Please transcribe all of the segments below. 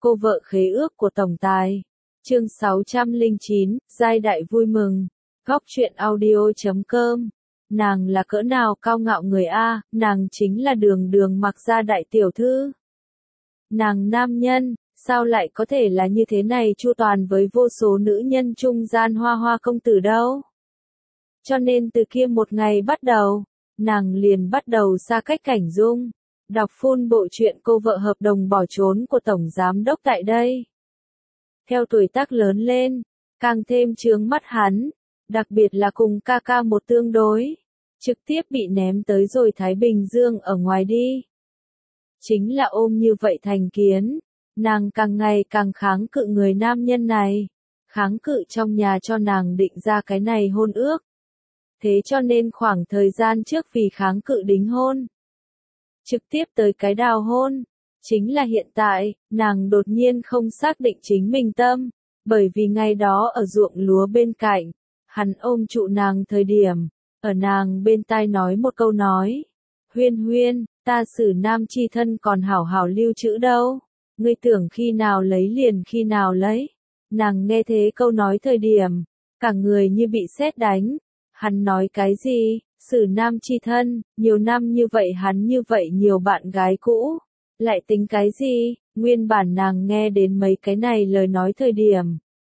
Cô vợ khế ước của tổng tài. Chương 609, giai đại vui mừng. Góc truyện audio.com. Nàng là cỡ nào cao ngạo người A, nàng chính là Đường Đường Mặc Gia đại tiểu thư. Nàng nam nhân, sao lại có thể là như thế này chu toàn với vô số nữ nhân trung gian hoa hoa công tử đâu. Cho nên từ kia một ngày bắt đầu, nàng liền bắt đầu xa cách Cảnh Dung. Đọc full bộ truyện cô vợ hợp đồng bỏ trốn của Tổng Giám Đốc tại đây. Theo tuổi tác lớn lên, càng thêm chướng mắt hắn, đặc biệt là cùng ca ca một tương đối, trực tiếp bị ném tới rồi Thái Bình Dương ở ngoài đi. Chính là ôm như vậy thành kiến, nàng càng ngày càng kháng cự người nam nhân này, kháng cự trong nhà cho nàng định ra cái này hôn ước. Thế cho nên khoảng thời gian trước vì kháng cự đính hôn, trực tiếp tới cái đào hôn, chính là hiện tại, nàng đột nhiên không xác định chính mình tâm, bởi vì ngày đó ở ruộng lúa bên cạnh, hắn ôm trụ nàng thời điểm, ở nàng bên tai nói một câu nói, Huyên Huyên, ta xử nam chi thân còn hảo hảo lưu trữ đâu, ngươi tưởng khi nào lấy liền khi nào lấy. Nàng nghe thế câu nói thời điểm, cả người như bị sét đánh, hắn nói cái gì? Xử nam chi thân, nhiều năm như vậy hắn như vậy nhiều bạn gái cũ, lại tính cái gì? Nguyên bản nàng nghe đến mấy cái này lời nói thời điểm,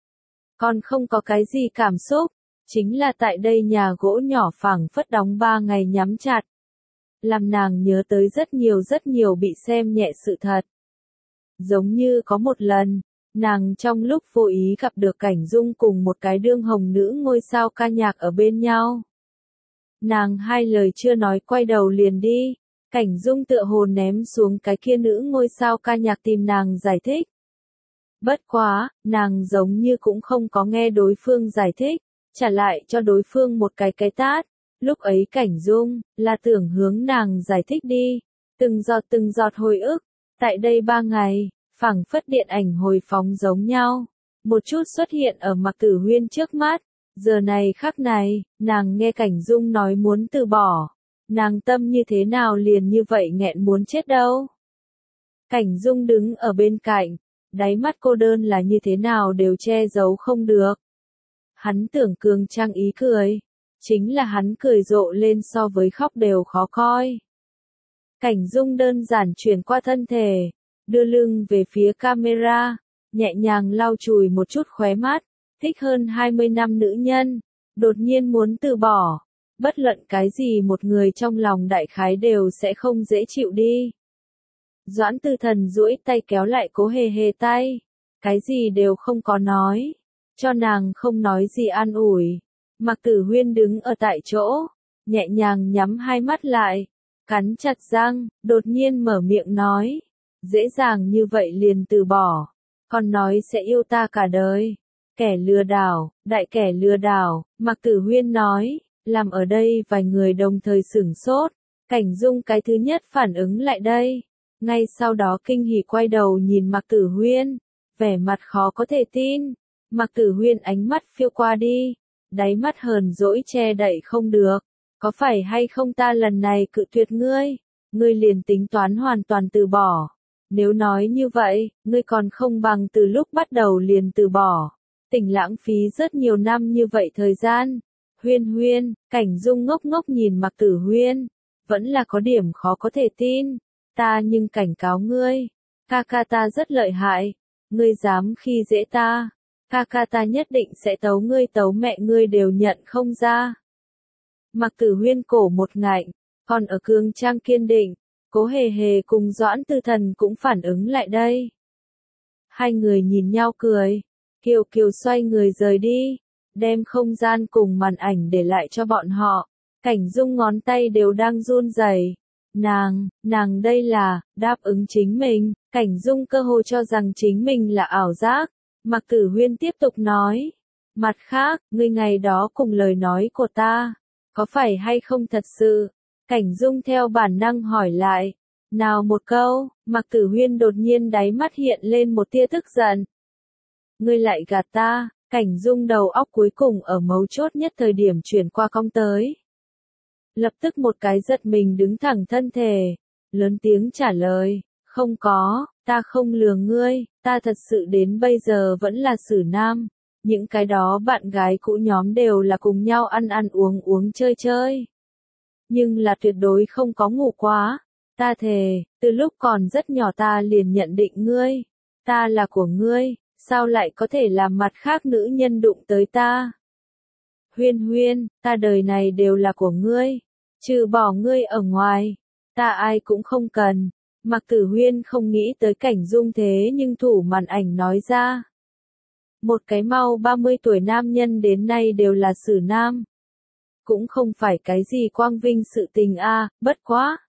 còn không có cái gì cảm xúc, chính là tại đây nhà gỗ nhỏ phẳng phất đóng 3 ngày nhắm chặt, làm nàng nhớ tới rất nhiều bị xem nhẹ sự thật. Giống như có một lần, nàng trong lúc vô ý gặp được Cảnh Dung cùng một cái đương hồng nữ ngôi sao ca nhạc ở bên nhau. Nàng hai lời chưa nói quay đầu liền đi, Cảnh Dung tựa hồ ném xuống cái kia nữ ngôi sao ca nhạc tìm nàng giải thích. Bất quá, nàng giống như cũng không có nghe đối phương giải thích, trả lại cho đối phương một cái tát. Lúc ấy Cảnh Dung, là tưởng hướng nàng giải thích đi, từng giọt hồi ức, tại đây 3 ngày, phảng phất điện ảnh hồi phóng giống nhau, một chút xuất hiện ở Mạc Tử Huyên trước mắt. Giờ này khắc này, nàng nghe Cảnh Dung nói muốn từ bỏ, nàng tâm như thế nào liền như vậy nghẹn muốn chết đâu. Cảnh Dung đứng ở bên cạnh, đáy mắt cô đơn là như thế nào đều che giấu không được. Hắn tưởng cường trang ý cười, chính là hắn cười rộ lên so với khóc đều khó coi. Cảnh Dung đơn giản chuyển qua thân thể, đưa lưng về phía camera, nhẹ nhàng lau chùi một chút khóe mắt. Thích hơn 20 năm nữ nhân, đột nhiên muốn từ bỏ, bất luận cái gì một người trong lòng đại khái đều sẽ không dễ chịu đi. Doãn Tư Thần duỗi tay kéo lại Cố Hề Hề tay, cái gì đều không có nói, cho nàng không nói gì an ủi. Mạc Tử Huyên đứng ở tại chỗ, nhẹ nhàng nhắm hai mắt lại, cắn chặt răng, đột nhiên mở miệng nói, dễ dàng như vậy liền từ bỏ, còn nói sẽ yêu ta cả đời. Kẻ lừa đảo, đại kẻ lừa đảo, Mạc Tử Huyên nói, làm ở đây vài người đồng thời sửng sốt, Cảnh Dung cái thứ nhất phản ứng lại đây, ngay sau đó kinh hỉ quay đầu nhìn Mạc Tử Huyên, vẻ mặt khó có thể tin. Mạc Tử Huyên ánh mắt phiêu qua đi, đáy mắt hờn dỗi che đậy không được, có phải hay không ta lần này cự tuyệt ngươi liền tính toán hoàn toàn từ bỏ, nếu nói như vậy, ngươi còn không bằng từ lúc bắt đầu liền từ bỏ. Tỉnh lãng phí rất nhiều năm như vậy thời gian. Huyên, Cảnh Dung ngốc ngốc nhìn Mạc Tử Huyên, vẫn là có điểm khó có thể tin. Ta nhưng cảnh cáo ngươi, ca ca ta rất lợi hại, ngươi dám khi dễ ta, ca ca ta nhất định sẽ tấu ngươi tấu mẹ ngươi đều nhận không ra. Mạc Tử Huyên cổ một ngạnh, còn ở cương trang kiên định, Cố Hề Hề cùng Doãn Tư Thần cũng phản ứng lại đây. Hai người nhìn nhau cười. Kiều Kiều xoay người rời đi, đem không gian cùng màn ảnh để lại cho bọn họ. Cảnh Dung ngón tay đều đang run rẩy. Nàng đây là, đáp ứng chính mình. Cảnh Dung cơ hồ cho rằng chính mình là ảo giác. Mạc Tử Huyên tiếp tục nói. Mặt khác, ngươi ngày đó cùng lời nói của ta, có phải hay không thật sự? Cảnh Dung theo bản năng hỏi lại. Nào một câu, Mạc Tử Huyên đột nhiên đáy mắt hiện lên một tia tức giận. Ngươi lại gạt ta, Cảnh Dung đầu óc cuối cùng ở mấu chốt nhất thời điểm chuyển qua cong tới. Lập tức một cái giật mình đứng thẳng thân thể, lớn tiếng trả lời, không có, ta không lừa ngươi, ta thật sự đến bây giờ vẫn là xử nam. Những cái đó bạn gái cũ nhóm đều là cùng nhau ăn ăn uống uống chơi chơi. Nhưng là tuyệt đối không có ngủ quá. Ta thề, từ lúc còn rất nhỏ ta liền nhận định ngươi. Ta là của ngươi, sao lại có thể làm mặt khác nữ nhân đụng tới ta? Huyên Huyên, ta đời này đều là của ngươi. Trừ bỏ ngươi ở ngoài, ta ai cũng không cần. Mạc Tử Huyên không nghĩ tới Cảnh Dung thế nhưng thủ màn ảnh nói ra. Một cái mau 30 tuổi nam nhân đến nay đều là xử nam. Cũng không phải cái gì quang vinh sự tình a, bất quá.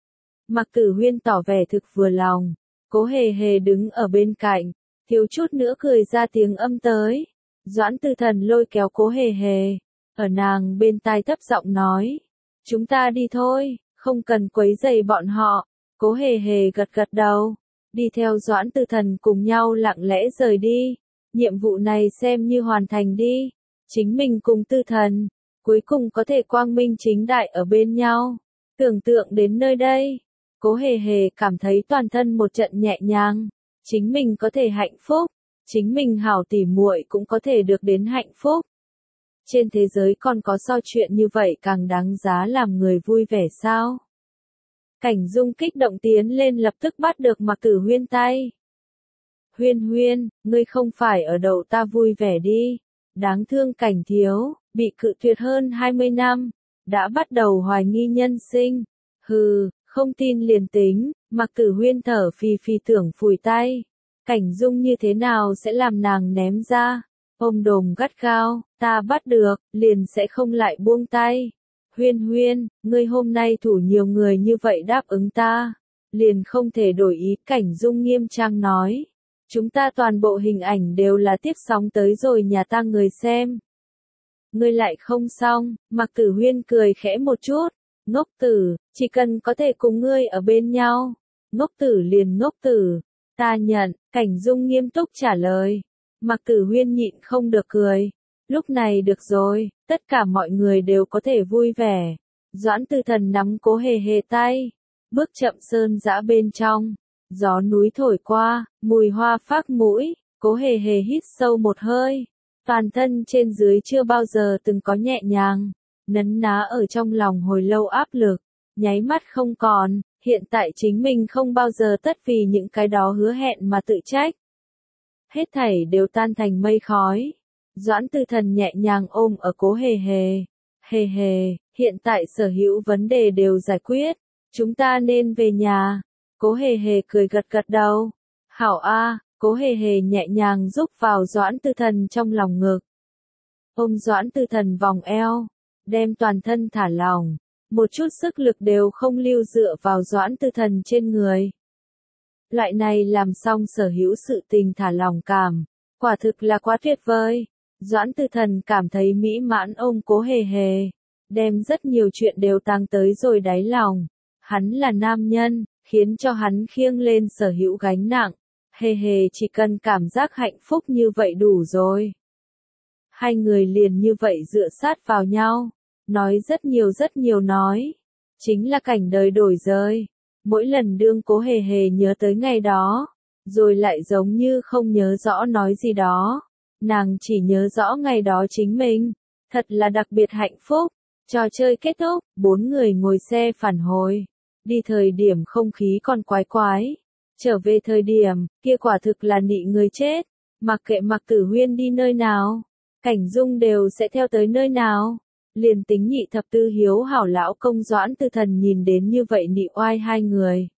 Mạc Tử Huyên tỏ vẻ thực vừa lòng. Cố Hề Hề đứng ở bên cạnh, thiếu chút nữa cười ra tiếng âm tới. Doãn Tư Thần lôi kéo Cố Hề Hề, ở nàng bên tai thấp giọng nói. Chúng ta đi thôi, không cần quấy rầy bọn họ. Cố Hề Hề gật gật đầu, đi theo Doãn Tư Thần cùng nhau lặng lẽ rời đi. Nhiệm vụ này xem như hoàn thành đi. Chính mình cùng Tư Thần, cuối cùng có thể quang minh chính đại ở bên nhau. Tưởng tượng đến nơi đây, Cố Hề Hề cảm thấy toàn thân một trận nhẹ nhàng. Chính mình có thể hạnh phúc, chính mình hảo tỉ muội cũng có thể được đến hạnh phúc. Trên thế giới còn có sao chuyện như vậy càng đáng giá làm người vui vẻ sao? Cảnh Dung kích động tiến lên lập tức bắt được Mạc Tử Huyên tay. Huyên Huyên, ngươi không phải ở đậu ta vui vẻ đi. Đáng thương Cảnh thiếu, bị cự tuyệt hơn 20 năm, đã bắt đầu hoài nghi nhân sinh. Hừ, không tin liền tính. Mạc Tử Huyên thở phì phì tưởng phủi tay. Cảnh Dung như thế nào sẽ làm nàng ném ra? Ôm đồm gắt gao, ta bắt được, liền sẽ không lại buông tay. Huyên Huyên, ngươi hôm nay thủ nhiều người như vậy đáp ứng ta, liền không thể đổi ý. Cảnh Dung nghiêm trang nói. Chúng ta toàn bộ hình ảnh đều là tiếp sóng tới rồi nhà ta người xem. Ngươi lại không xong, Mạc Tử Huyên cười khẽ một chút. Ngốc tử, chỉ cần có thể cùng ngươi ở bên nhau. Ngốc tử liền ngốc tử. Ta nhận, Cảnh Dung nghiêm túc trả lời. Mạc Tử Huyên nhịn không được cười. Lúc này được rồi, tất cả mọi người đều có thể vui vẻ. Doãn Tư Thần nắm Cố Hề Hề tay, bước chậm sơn dã bên trong. Gió núi thổi qua, mùi hoa phác mũi, Cố Hề Hề hít sâu một hơi. Toàn thân trên dưới chưa bao giờ từng có nhẹ nhàng, nấn ná ở trong lòng hồi lâu áp lực, nháy mắt không còn, hiện tại chính mình không bao giờ tất vì những cái đó hứa hẹn mà tự trách. Hết thảy đều tan thành mây khói. Doãn Tư Thần nhẹ nhàng ôm ở Cố Hề Hề. Hề Hề, hiện tại sở hữu vấn đề đều giải quyết. Chúng ta nên về nhà. Cố Hề Hề cười gật gật đầu. Hảo a, Cố Hề Hề nhẹ nhàng rúc vào Doãn Tư Thần trong lòng ngực. Ôm Doãn Tư Thần vòng eo, đem toàn thân thả lỏng, một chút sức lực đều không lưu dựa vào Doãn Tư Thần trên người. Loại này làm xong sở hữu sự tình thả lòng cảm, quả thực là quá tuyệt vời. Doãn Tư Thần cảm thấy mỹ mãn ôm Cố Hề Hề, đem rất nhiều chuyện đều tàng tới rồi đáy lòng. Hắn là nam nhân, khiến cho hắn khiêng lên sở hữu gánh nặng. Hề Hề chỉ cần cảm giác hạnh phúc như vậy đủ rồi. Hai người liền như vậy dựa sát vào nhau, nói rất nhiều nói. Chính là cảnh đời đổi rời. Mỗi lần đương Cố Hề Hề nhớ tới ngày đó, rồi lại giống như không nhớ rõ nói gì đó. Nàng chỉ nhớ rõ ngày đó chính mình, thật là đặc biệt hạnh phúc. Trò chơi kết thúc, 4 người ngồi xe phản hồi. Đi thời điểm không khí còn quái quái. Trở về thời điểm, kia quả thực là nị người chết. Mặc kệ Mạc Tử Huyên đi nơi nào, Cảnh Dung đều sẽ theo tới nơi nào. Liền tính nhị thập tư hiếu hảo lão công Doãn Tư Thần nhìn đến như vậy nị oai hai người,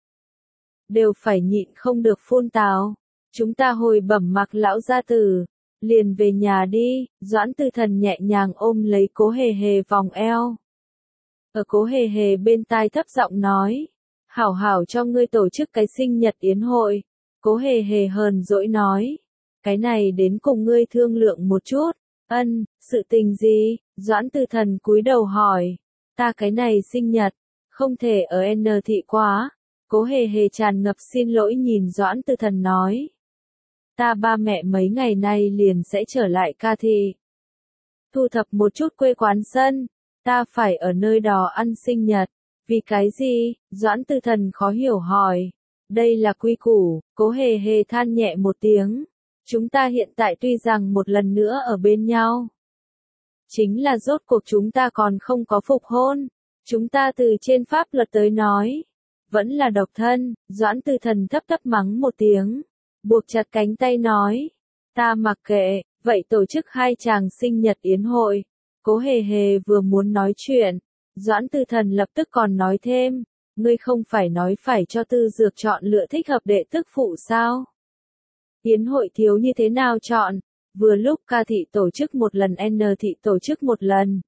đều phải nhịn không được phun tào. Chúng ta hồi bẩm Mạc lão gia tử, liền về nhà đi. Doãn Tư Thần nhẹ nhàng ôm lấy Cố Hề Hề vòng eo. Ở Cố Hề Hề bên tai thấp giọng nói, hảo hảo cho ngươi tổ chức cái sinh nhật yến hội. Cố Hề Hề hờn dỗi nói, cái này đến cùng ngươi thương lượng một chút. Ân, sự tình gì? Doãn Tư Thần cúi đầu hỏi. Ta cái này sinh nhật, không thể ở N thị quá. Cố Hề Hề tràn ngập xin lỗi nhìn Doãn Tư Thần nói. Ta ba mẹ mấy ngày nay liền sẽ trở lại ca thị. Thu thập một chút quê quán sân, ta phải ở nơi đó ăn sinh nhật. Vì cái gì? Doãn Tư Thần khó hiểu hỏi. Đây là quy củ, Cố Hề Hề than nhẹ một tiếng. Chúng ta hiện tại tuy rằng một lần nữa ở bên nhau. Chính là rốt cuộc chúng ta còn không có phục hôn. Chúng ta từ trên pháp luật tới nói. Vẫn là độc thân, Doãn Tư Thần thấp thấp mắng một tiếng. Buộc chặt cánh tay nói. Ta mặc kệ, vậy tổ chức 2 chàng sinh nhật yến hội. Cố Hề Hề vừa muốn nói chuyện. Doãn Tư Thần lập tức còn nói thêm. Ngươi không phải nói phải cho Tư Dược chọn lựa thích hợp đệ tức phụ sao? Yến hội thiếu như thế nào chọn? Vừa lúc Ca thị tổ chức một lần, N thị tổ chức một lần.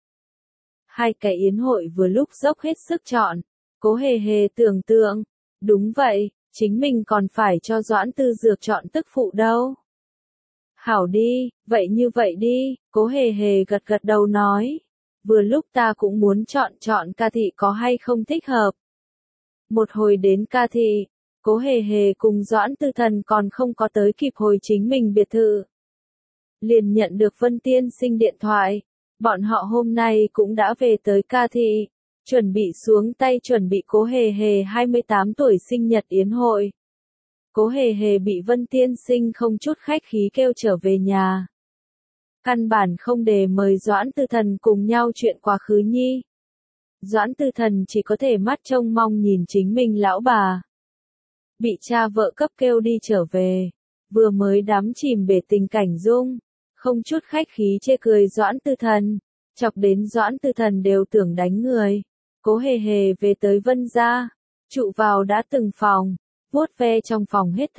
2 cái yến hội vừa lúc dốc hết sức chọn. Cố Hề Hề tưởng tượng. Đúng vậy, chính mình còn phải cho Doãn Tư Dược chọn tức phụ đâu. Hảo đi, vậy như vậy đi, Cố Hề Hề gật gật đầu nói. Vừa lúc ta cũng muốn chọn Ca thị có hay không thích hợp. Một hồi đến Ca thị, Cố Hề Hề cùng Doãn Tư Thần còn không có tới kịp hồi chính mình biệt thự. Liền nhận được Vân Tiên Sinh điện thoại. Bọn họ hôm nay cũng đã về tới Ca thị. Chuẩn bị xuống tay chuẩn bị Cố Hề Hề 28 tuổi sinh nhật yến hội. Cố Hề Hề bị Vân Tiên Sinh không chút khách khí kêu trở về nhà. Căn bản không để mời Doãn Tư Thần cùng nhau chuyện quá khứ nhi. Doãn Tư Thần chỉ có thể mắt trông mong nhìn chính mình lão bà. Bị cha vợ cấp kêu đi trở về. Vừa mới đắm chìm bể tình cảnh dung. Không chút khách khí chê cười Doãn Tư Thần. Chọc đến Doãn Tư Thần đều tưởng đánh người. Cố Hề Hề về tới Vân gia. Trụ vào đã từng phòng. Vuốt ve trong phòng hết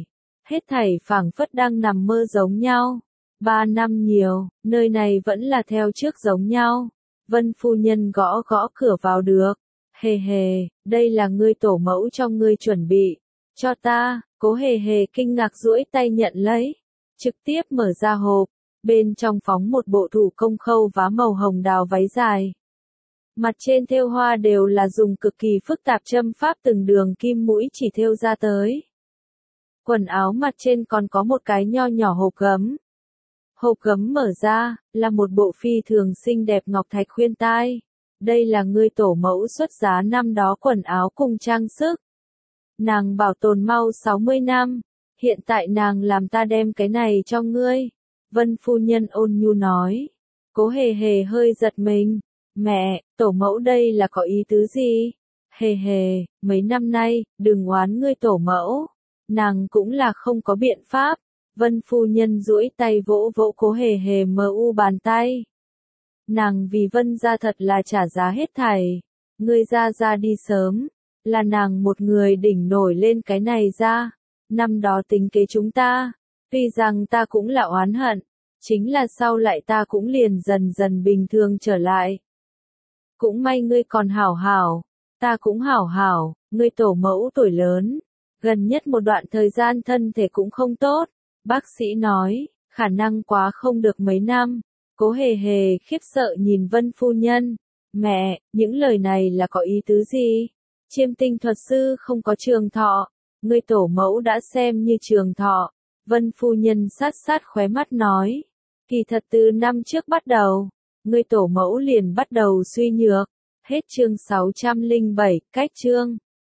thảy phảng phất đang nằm mơ giống nhau. 3 năm nhiều, nơi này vẫn là theo trước giống nhau. Vân phu nhân gõ gõ cửa vào được. Hề Hề, đây là ngươi tổ mẫu cho ngươi chuẩn bị. Cho ta, Cố Hề Hề kinh ngạc duỗi tay nhận lấy. Trực tiếp mở ra hộp. Bên trong phóng một bộ thủ công khâu vá màu hồng đào váy dài. Mặt trên thêu hoa đều là dùng cực kỳ phức tạp châm pháp từng đường kim mũi chỉ thêu ra tới. Quần áo mặt trên còn có một cái nho nhỏ hộp gấm. Hộp gấm mở ra, là một bộ phi thường xinh đẹp ngọc thạch khuyên tai. Đây là ngươi tổ mẫu xuất giá năm đó quần áo cùng trang sức. Nàng bảo tồn mau 60 năm. Hiện tại nàng làm ta đem cái này cho ngươi. Vân phu nhân ôn nhu nói. Cố Hề Hề hơi giật mình. Mẹ, tổ mẫu đây là có ý tứ gì? Hề Hề, mấy năm nay, đừng oán ngươi tổ mẫu. Nàng cũng là không có biện pháp. Vân phu nhân duỗi tay vỗ vỗ Cố Hề Hề mờ u bàn tay. Nàng vì Vân gia thật là trả giá hết thảy. Ngươi ra đi sớm. Là nàng một người đỉnh nổi lên cái này ra. Năm đó tính kế chúng ta. Tuy rằng ta cũng là oán hận. Chính là sau lại ta cũng liền dần dần bình thường trở lại. Cũng may ngươi còn hảo hảo. Ta cũng hảo hảo. Ngươi tổ mẫu tuổi lớn. Gần nhất một đoạn thời gian thân thể cũng không tốt. Bác sĩ nói, khả năng quá không được mấy năm. Cố Hề Hề khiếp sợ nhìn Vân phu nhân. Mẹ, những lời này là có ý tứ gì? Chiêm tinh thuật sư không có trường thọ. Ngươi tổ mẫu đã xem như trường thọ. Vân phu nhân sát khóe mắt nói. Kỳ thật từ năm trước bắt đầu. Ngươi tổ mẫu liền bắt đầu suy nhược. Hết chương 607, cách chương.